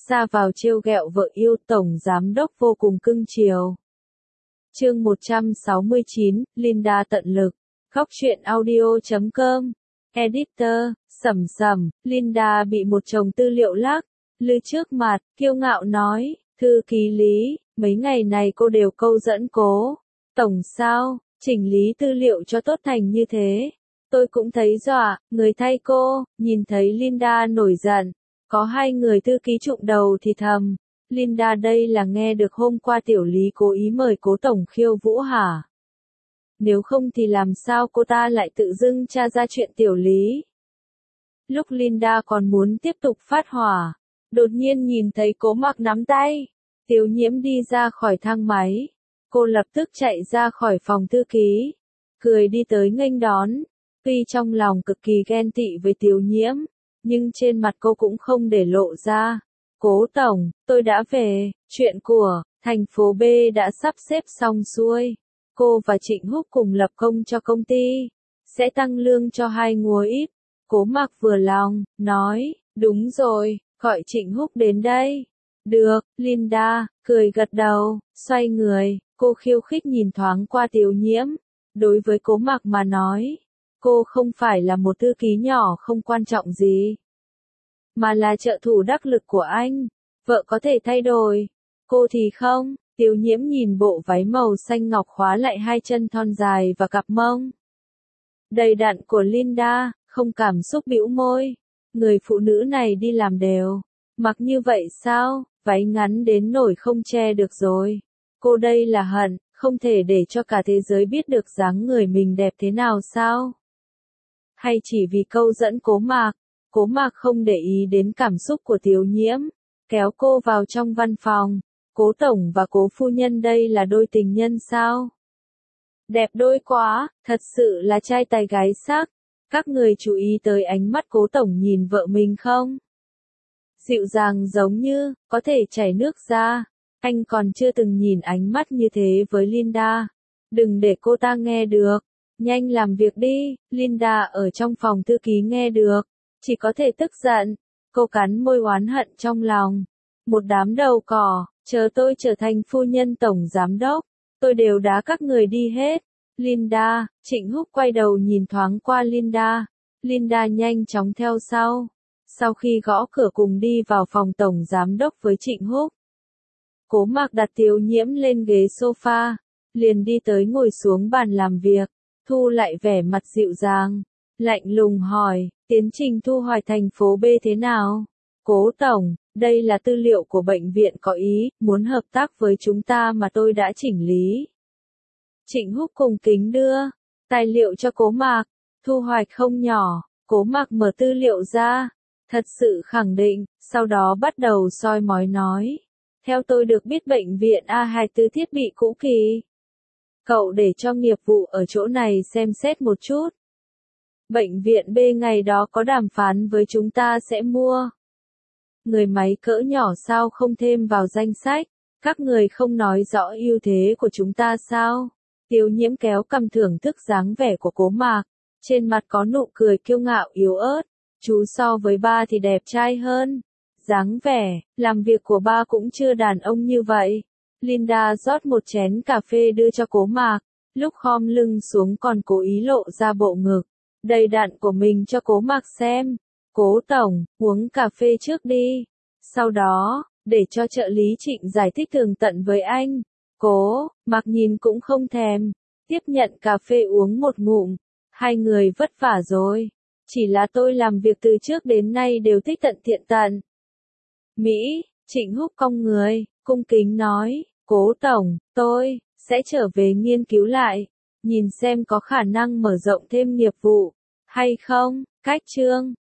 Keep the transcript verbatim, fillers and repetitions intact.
ra vào trêu ghẹo vợ yêu, tổng giám đốc vô cùng cưng chiều. Chương một trăm sáu mươi chín, Linda tận lực. Góc truyện audio chấm com. Editor, Sầm Sầm, Linda bị một chồng tư liệu lắc lư trước mặt, kiêu ngạo nói, thư ký Lý, mấy ngày này cô đều câu dẫn Cố tổng sao, chỉnh lý tư liệu cho tốt thành như thế. Tôi cũng thấy dọa, người thay cô. Nhìn thấy Linda nổi giận, có hai người thư ký trụng đầu thì thầm, Linda đây là nghe được hôm qua tiểu Lý cố ý mời Cố tổng khiêu vũ hả? Nếu không thì làm sao cô ta lại tự dưng tra ra chuyện tiểu Lý? Lúc Linda còn muốn tiếp tục phát hỏa, đột nhiên nhìn thấy Cố Mặc nắm tay Tiểu Nhiễm đi ra khỏi thang máy. Cô lập tức chạy ra khỏi phòng thư ký, cười đi tới nghênh đón. Tuy trong lòng cực kỳ ghen tị với Tiểu Nhiễm, nhưng trên mặt cô cũng không để lộ ra. Cố tổng, tôi đã về, chuyện của thành phố B đã sắp xếp xong xuôi. Cô và Trịnh Húc cùng lập công cho công ty, sẽ tăng lương cho hai ngúa ít. Cố Mặc vừa lòng, nói, đúng rồi, gọi Trịnh Húc đến đây. Được, Linda, cười gật đầu, xoay người, cô khiêu khích nhìn thoáng qua Tiểu Nhiễm. Đối với Cố Mặc mà nói, cô không phải là một thư ký nhỏ không quan trọng gì, mà là trợ thủ đắc lực của anh. Vợ có thể thay đổi, cô thì không. Tiểu Nhiễm nhìn bộ váy màu xanh ngọc khóa lại hai chân thon dài và cặp mông đầy đặn của Linda, không cảm xúc bĩu môi. Người phụ nữ này đi làm đều mặc như vậy sao? Váy ngắn đến nổi không che được rồi. Cô đây là hận, không thể để cho cả thế giới biết được dáng người mình đẹp thế nào sao? Hay chỉ vì câu dẫn Cố Mạc? Cố Mạc không để ý đến cảm xúc của Tiểu Nhiễm, kéo cô vào trong văn phòng. Cố tổng và Cố phu nhân đây là đôi tình nhân sao? Đẹp đôi quá, thật sự là trai tài gái sắc. Các người chú ý tới ánh mắt Cố tổng nhìn vợ mình không? Dịu dàng giống như có thể chảy nước ra. Anh còn chưa từng nhìn ánh mắt như thế với Linda. Đừng để cô ta nghe được. Nhanh làm việc đi. Linda ở trong phòng thư ký nghe được, chỉ có thể tức giận. Cô cắn môi oán hận trong lòng. Một đám đầu cỏ, chờ tôi trở thành phu nhân tổng giám đốc, tôi đều đá các người đi hết. Linda, Trịnh Húc quay đầu nhìn thoáng qua Linda. Linda nhanh chóng theo sau. Sau khi gõ cửa cùng đi vào phòng tổng giám đốc với Trịnh Húc, Cố Mạc đặt Tiểu Nhiễm lên ghế sofa, liền đi tới ngồi xuống bàn làm việc, thu lại vẻ mặt dịu dàng, lạnh lùng hỏi, tiến trình thu hoạch thành phố B thế nào? Cố tổng, đây là tư liệu của bệnh viện có ý, muốn hợp tác với chúng ta mà tôi đã chỉnh lý. Trịnh Húc cùng kính đưa tài liệu cho Cố Mạc, thu hoạch không nhỏ. Cố Mạc mở tư liệu ra, thật sự khẳng định, sau đó bắt đầu soi mói nói. Theo tôi được biết bệnh viện A hai mươi tư thiết bị cũ kỳ. Cậu để cho nghiệp vụ ở chỗ này xem xét một chút. Bệnh viện B ngày đó có đàm phán với chúng ta sẽ mua người máy cỡ nhỏ sao không thêm vào danh sách? Các người không nói rõ ưu thế của chúng ta sao? Tiểu Nhiễm kéo cằm thưởng thức dáng vẻ của Cố Mạc, trên mặt có nụ cười kiêu ngạo yếu ớt. Chú so với ba thì đẹp trai hơn. Dáng vẻ, làm việc của ba cũng chưa đàn ông như vậy. Linda rót một chén cà phê đưa cho Cố Mạc, lúc khom lưng xuống còn cố ý lộ ra bộ ngực đầy đặn của mình cho Cố Mạc xem. Cố tổng, uống cà phê trước đi. Sau đó, để cho trợ lý Trịnh giải thích tường tận với anh. Cố Mạc nhìn cũng không thèm, tiếp nhận cà phê uống một ngụm. Hai người vất vả rồi. Chỉ là tôi làm việc từ trước đến nay đều thích tận tiện tận Mỹ. Trịnh Húc cong người, cung kính nói, Cố tổng, tôi sẽ trở về nghiên cứu lại, nhìn xem có khả năng mở rộng thêm nghiệp vụ hay không. Cách chương